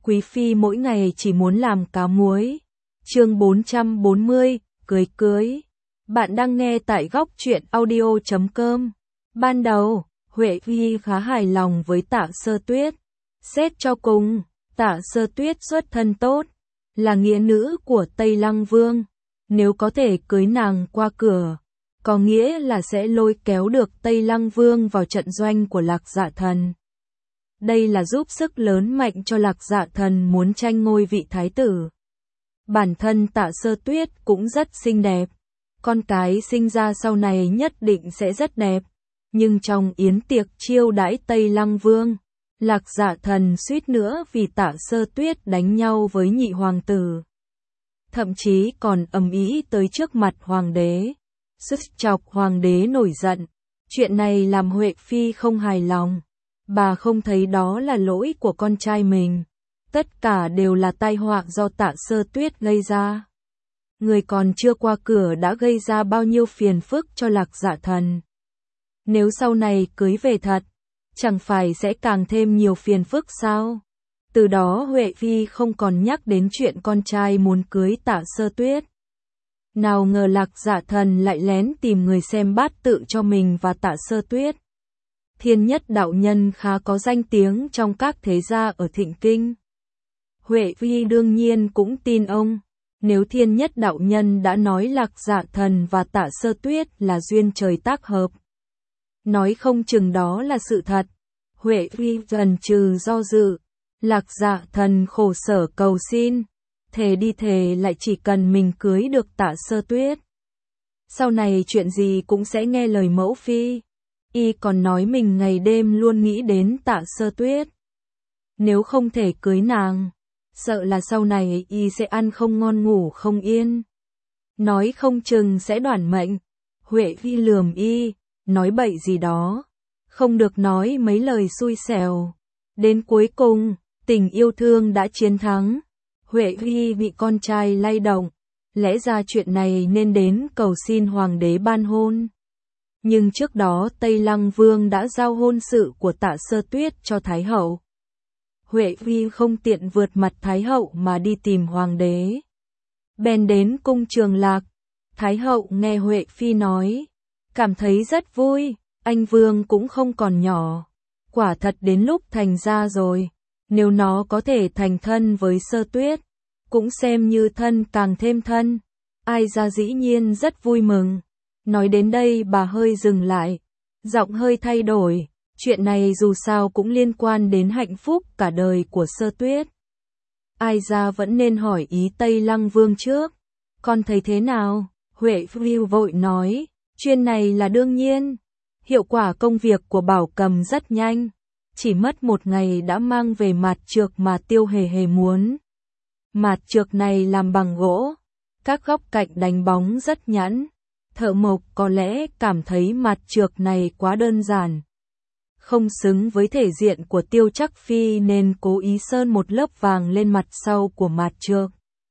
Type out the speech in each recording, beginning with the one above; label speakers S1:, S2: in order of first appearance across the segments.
S1: Quý phi mỗi ngày chỉ muốn làm cá muối. Chương 440, cưới. Bạn đang nghe tại góc truyện audio.com. Ban đầu, Huệ Phi khá hài lòng với Tạ Sơ Tuyết. Xét cho cùng, Tạ Sơ Tuyết xuất thân tốt, là nghĩa nữ của Tây Lăng Vương. Nếu có thể cưới nàng qua cửa, có nghĩa là sẽ lôi kéo được Tây Lăng Vương vào trận doanh của Lạc Dạ Thần. Đây là giúp sức lớn mạnh cho Lạc Dạ Thần muốn tranh ngôi vị thái tử. Bản thân Tạ Sơ Tuyết cũng rất xinh đẹp, con cái sinh ra sau này nhất định sẽ rất đẹp. Nhưng trong yến tiệc chiêu đãi Tây Lăng Vương, Lạc Dạ Thần suýt nữa vì Tạ Sơ Tuyết đánh nhau với nhị hoàng tử. Thậm chí còn ầm ĩ tới trước mặt hoàng đế, sức chọc hoàng đế nổi giận. Chuyện này làm Huệ Phi không hài lòng. Bà không thấy đó là lỗi của con trai mình. Tất cả đều là tai họa do Tạ Sơ Tuyết gây ra. Người còn chưa qua cửa đã gây ra bao nhiêu phiền phức cho Lạc Dạ Thần. Nếu sau này cưới về thật, chẳng phải sẽ càng thêm nhiều phiền phức sao? Từ đó Huệ Phi không còn nhắc đến chuyện con trai muốn cưới Tạ Sơ Tuyết. Nào ngờ Lạc Dạ Thần lại lén tìm người xem bát tự cho mình và Tạ Sơ Tuyết. Thiên Nhất đạo nhân khá có danh tiếng trong các thế gia ở Thịnh Kinh. Huệ Phi đương nhiên cũng tin ông. Nếu Thiên Nhất đạo nhân đã nói Lạc Dạ Thần và Tạ Sơ Tuyết là duyên trời tác hợp, nói không chừng đó là sự thật. Huệ Phi chần chừ do dự. Lạc Dạ Thần khổ sở cầu xin, thề đi thề lại chỉ cần mình cưới được Tạ Sơ Tuyết, sau này chuyện gì cũng sẽ nghe lời mẫu phi. Y còn nói mình ngày đêm luôn nghĩ đến Tạ Sơ Tuyết. Nếu không thể cưới nàng, sợ là sau này y sẽ ăn không ngon ngủ không yên. Nói không chừng sẽ đoản mệnh. Huệ Phi lườm y, nói bậy gì đó. Không được nói mấy lời xui xẻo. Đến cuối cùng, tình yêu thương đã chiến thắng. Huệ Phi bị con trai lay động. Lẽ ra chuyện này nên đến cầu xin hoàng đế ban hôn. Nhưng trước đó Tây Lăng Vương đã giao hôn sự của Tạ Sơ Tuyết cho Thái Hậu. Huệ Phi không tiện vượt mặt Thái Hậu mà đi tìm hoàng đế. Bèn đến cung Trường Lạc. Thái Hậu nghe Huệ Phi nói, cảm thấy rất vui, anh Vương cũng không còn nhỏ. Quả thật đến lúc thành ra rồi, nếu nó có thể thành thân với Sơ Tuyết, cũng xem như thân càng thêm thân. Ai ra dĩ nhiên rất vui mừng. Nói đến đây bà hơi dừng lại, giọng hơi thay đổi, chuyện này dù sao cũng liên quan đến hạnh phúc cả đời của Sơ Tuyết. Ai ra vẫn nên hỏi ý Tây Lăng Vương trước. Con thấy thế nào? Huệ Phi vội nói, chuyện này là đương nhiên. Hiệu quả công việc của Bảo Cầm rất nhanh, chỉ mất 1 ngày đã mang về mạt trược mà Tiêu Hề Hề muốn. Mạt trược này làm bằng gỗ, các góc cạnh đánh bóng rất nhẵn. Thợ mộc có lẽ cảm thấy mạt trược này quá đơn giản, không xứng với thể diện của Tiêu Trắc Phi nên cố ý sơn một lớp vàng lên mặt sau của mạt trược.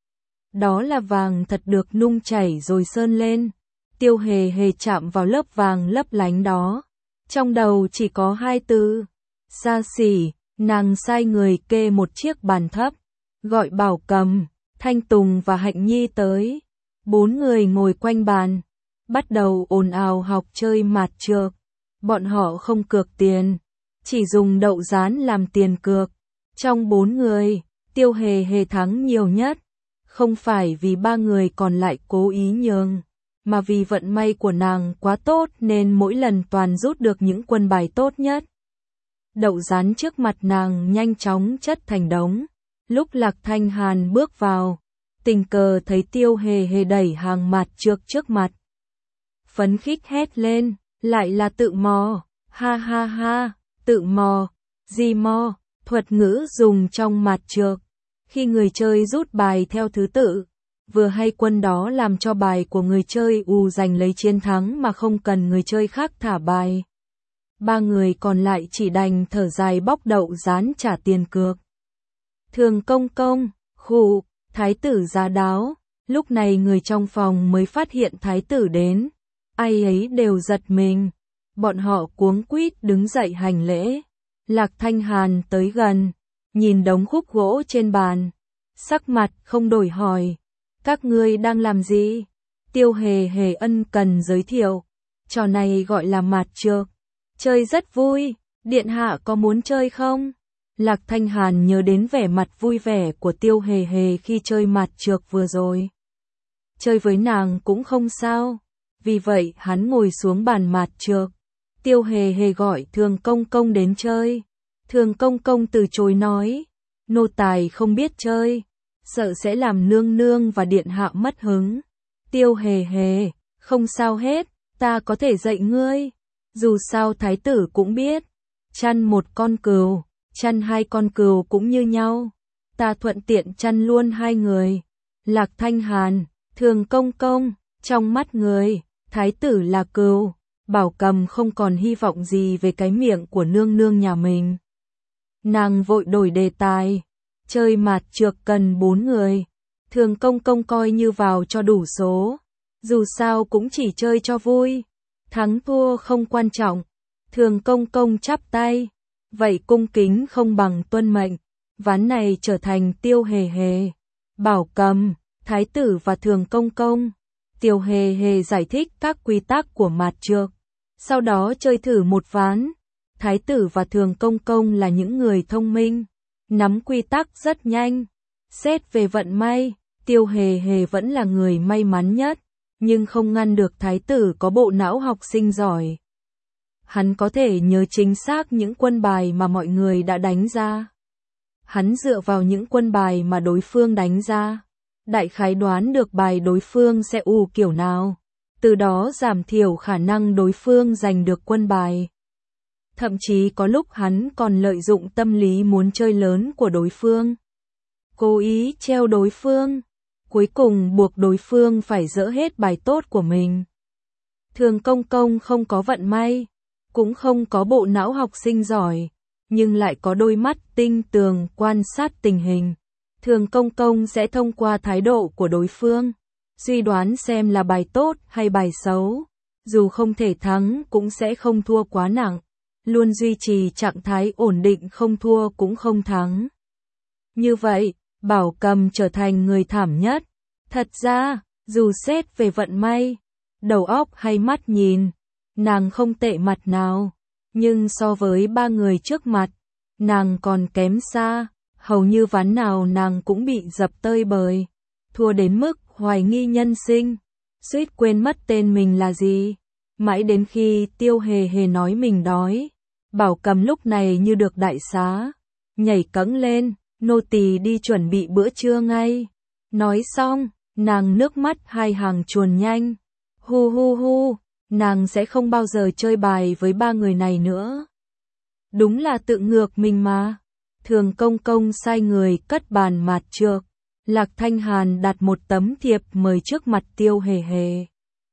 S1: Đó là vàng thật được nung chảy rồi sơn lên. Tiêu Hề Hề chạm vào lớp vàng lấp lánh đó. Trong đầu chỉ có 2 từ, xa xỉ. Nàng sai người kê một chiếc bàn thấp, gọi Bảo Cầm, Thanh Tùng và Hạnh Nhi tới. 4 người ngồi quanh bàn, bắt đầu ồn ào học chơi mạt trược. Bọn họ không cược tiền, chỉ dùng đậu rán làm tiền cược. Trong 4 người, Tiêu Hề Hề thắng nhiều nhất. Không phải vì 3 người còn lại cố ý nhường, mà vì vận may của nàng quá tốt nên mỗi lần toàn rút được những quân bài tốt nhất. Đậu rán trước mặt nàng nhanh chóng chất thành đống. Lúc Lạc Thanh Hàn bước vào, tình cờ thấy Tiêu Hề Hề đẩy hàng mạt trược trước mặt. Phấn khích hét lên, lại là tự mò, ha ha ha, tự mò, gì mò, thuật ngữ dùng trong mạt trược. Khi người chơi rút bài theo thứ tự, vừa hay quân đó làm cho bài của người chơi giành lấy chiến thắng mà không cần người chơi khác thả bài. 3 người còn lại chỉ đành thở dài bóc đậu rán trả tiền cược. Thường công công, khụ, thái tử giá đáo. Lúc này người trong phòng mới phát hiện thái tử đến. Ai ấy đều giật mình. Bọn họ cuống quýt đứng dậy hành lễ. Lạc Thanh Hàn tới gần, nhìn đống khúc gỗ trên bàn, sắc mặt không đổi hỏi, các ngươi đang làm gì? Tiêu Hề Hề ân cần giới thiệu, trò này gọi là mạt trược, chơi rất vui, điện hạ có muốn chơi không? Lạc Thanh Hàn nhớ đến vẻ mặt vui vẻ của Tiêu Hề Hề khi chơi mạt trược vừa rồi. Chơi với nàng cũng không sao, vì vậy hắn ngồi xuống bàn mạt trược. Tiêu Hề Hề gọi Thường Công Công đến chơi. Thường Công Công từ chối nói, nô tài không biết chơi, sợ sẽ làm nương nương và điện hạ mất hứng. Tiêu Hề Hề, không sao hết, ta có thể dạy ngươi. Dù sao thái tử cũng biết, chăn một con cừu, chăn hai con cừu cũng như nhau. Ta thuận tiện chăn luôn hai người. Lạc Thanh Hàn, Thường Công Công, trong mắt người, thái tử là cừu. Bảo Cầm không còn hy vọng gì về cái miệng của nương nương nhà mình. Nàng vội đổi đề tài, chơi mạt trược cần 4 người. Thường Công Công coi như vào cho đủ số, dù sao cũng chỉ chơi cho vui, thắng thua không quan trọng. Thường Công Công chắp tay, vậy cung kính không bằng tuân mệnh, ván này trở thành Tiêu Hề Hề, Bảo Cầm, thái tử và Thường Công Công. Tiêu Hề Hề giải thích các quy tắc của mạt trược, sau đó chơi thử một ván. Thái tử và Thường Công Công là những người thông minh, nắm quy tắc rất nhanh. Xét về vận may, Tiêu Hề Hề vẫn là người may mắn nhất, nhưng không ngăn được thái tử có bộ não học sinh giỏi. Hắn có thể nhớ chính xác những quân bài mà mọi người đã đánh ra. Hắn dựa vào những quân bài mà đối phương đánh ra, đại khái đoán được bài đối phương sẽ kiểu nào, từ đó giảm thiểu khả năng đối phương giành được quân bài. Thậm chí có lúc hắn còn lợi dụng tâm lý muốn chơi lớn của đối phương, cố ý treo đối phương, cuối cùng buộc đối phương phải dỡ hết bài tốt của mình. Thường Công Công không có vận may, cũng không có bộ não học sinh giỏi, nhưng lại có đôi mắt tinh tường quan sát tình hình. Thường Công Công sẽ thông qua thái độ của đối phương, suy đoán xem là bài tốt hay bài xấu, dù không thể thắng cũng sẽ không thua quá nặng, luôn duy trì trạng thái ổn định không thua cũng không thắng. Như vậy, Bảo Cầm trở thành người thảm nhất. Thật ra, dù xét về vận may, đầu óc hay mắt nhìn, nàng không tệ mặt nào, nhưng so với 3 người trước mặt, nàng còn kém xa, hầu như ván nào nàng cũng bị dập tơi bời, thua đến mức hoài nghi nhân sinh, suýt quên mất tên mình là gì. Mãi đến khi Tiêu Hề Hề nói mình đói, Bảo Cầm lúc này như được đại xá, nhảy cẫng lên, nô tỳ đi chuẩn bị bữa trưa ngay. Nói xong, nàng nước mắt hai hàng chuồn nhanh. Hu hu hu, nàng sẽ không bao giờ chơi bài với 3 người này nữa. Đúng là tự ngược mình mà. Thường Công Công sai người cất bàn mạt trược. Lạc Thanh Hàn đặt một tấm thiệp mời trước mặt Tiêu Hề Hề.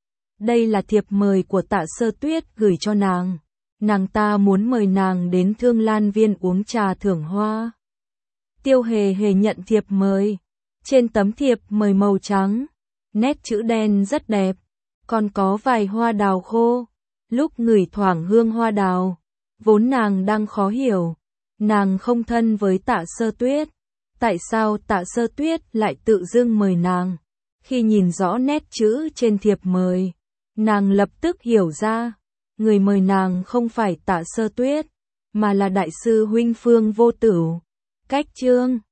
S1: Đây là thiệp mời của Tạ Sơ Tuyết gửi cho nàng. Nàng ta muốn mời nàng đến Thương Lan Viên uống trà thưởng hoa. Tiêu Hề Hề nhận thiệp mời. Trên tấm thiệp mời màu trắng, nét chữ đen rất đẹp, còn có vài hoa đào khô. Lúc ngửi thoảng hương hoa đào, vốn nàng đang khó hiểu, nàng không thân với Tạ Sơ Tuyết, tại sao Tạ Sơ Tuyết lại tự dưng mời nàng? Khi nhìn rõ nét chữ trên thiệp mời, nàng lập tức hiểu ra, người mời nàng không phải Tạ Sơ Tuyết, mà là đại sư huynh Phương Vô Tửu. Cách chương